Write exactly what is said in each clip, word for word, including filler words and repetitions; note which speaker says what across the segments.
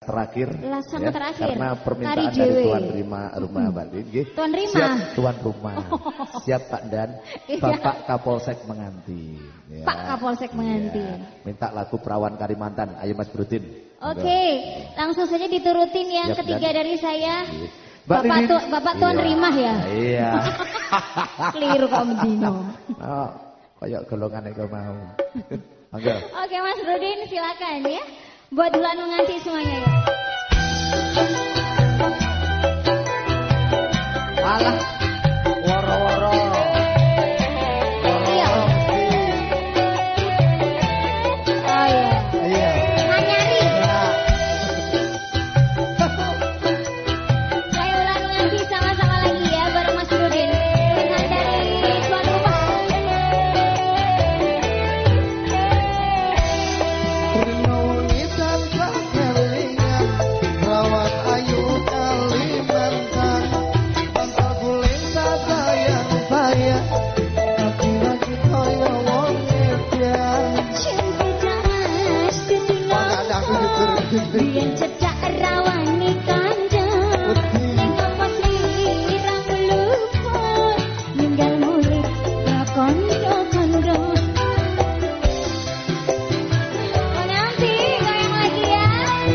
Speaker 1: terakhir.
Speaker 2: Langsung
Speaker 1: Ya,
Speaker 2: terakhir.
Speaker 1: karena permintaan
Speaker 2: Kari
Speaker 1: dari
Speaker 2: dewe.
Speaker 1: tuan rumah rumah
Speaker 2: Hmm.
Speaker 1: Bali. Nggih.
Speaker 2: Tuan rumah.
Speaker 1: Siap tuan rumah. Siap Pak Dan.
Speaker 2: Iya.
Speaker 1: Bapak Kapolsek mengantin. Ya.
Speaker 2: Pak Kapolsek mengantin.
Speaker 1: Iya. Minta lagu Perawan Kalimantan. Ayo Mas Brudin.
Speaker 2: Oke, langsung saja diturutin yang
Speaker 1: Siap,
Speaker 2: ketiga
Speaker 1: Dan.
Speaker 2: dari saya.
Speaker 1: Iya.
Speaker 2: Bapak,
Speaker 1: Didin.
Speaker 2: tu, Bapak Tuan
Speaker 1: Iya.
Speaker 2: Rimah ya?
Speaker 1: Iya.
Speaker 2: Keliru kok Medino.
Speaker 1: Oh, kayak golongan itu mau. Mangga.
Speaker 2: Oke Mas Rudin silakan ya. Buat bulan menganti semuanya ya.
Speaker 1: Alah, woro-woro.
Speaker 2: Iya. Oh iya.
Speaker 1: Iya.
Speaker 2: Nganyari.
Speaker 1: Ya.
Speaker 2: Saya ulang menganti sama-sama lagi ya bareng Mas Rudin. Dengan dari tuan rumah.
Speaker 3: Bernyanyi tanpa kelingan, rawat ayu Kalimantan, pantal guling sayang-sayang, lagi-lagi kaya wong edan.
Speaker 2: Cinta mas ketinggalan. Biar cedak rawani kandang. Nengok mas lirang luput. Ninggal murid kondo-kondo. Menanti goyang lagi ya.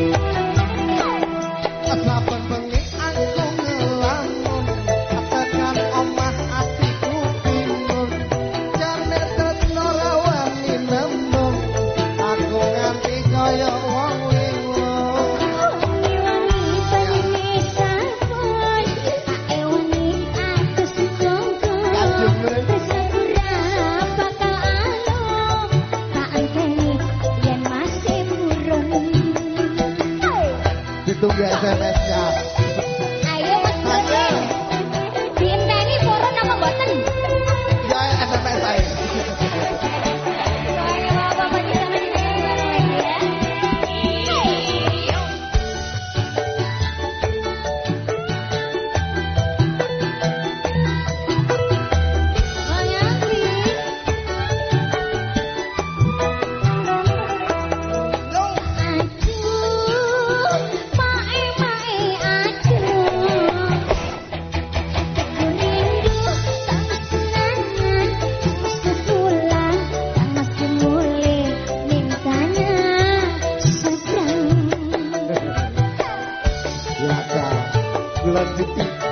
Speaker 3: Saben bengi aku ngelamun, tekan omah atiku bingung, jane tresno rawani nembung, aku nganti kaya wong linglung.
Speaker 2: Wangi-wangi penyanyi sampun. Ae wangi aku sukongkong. Bersakura bakal alung. Tak anteni yen masih burung.
Speaker 3: Ditunggu S M S-nya.
Speaker 2: Ayo Mas Rudin. Dienteni purun apa mboten?
Speaker 3: Ya S M S ae.
Speaker 2: Soalnya bapak-bapak di sana di sini bareng lagi ya. Menganti. Aduh, mae-mae aduh. Aku rindu sama kenangan, sepulang sama semule mintanya seberang.
Speaker 3: Biasa. Bulan Jepit.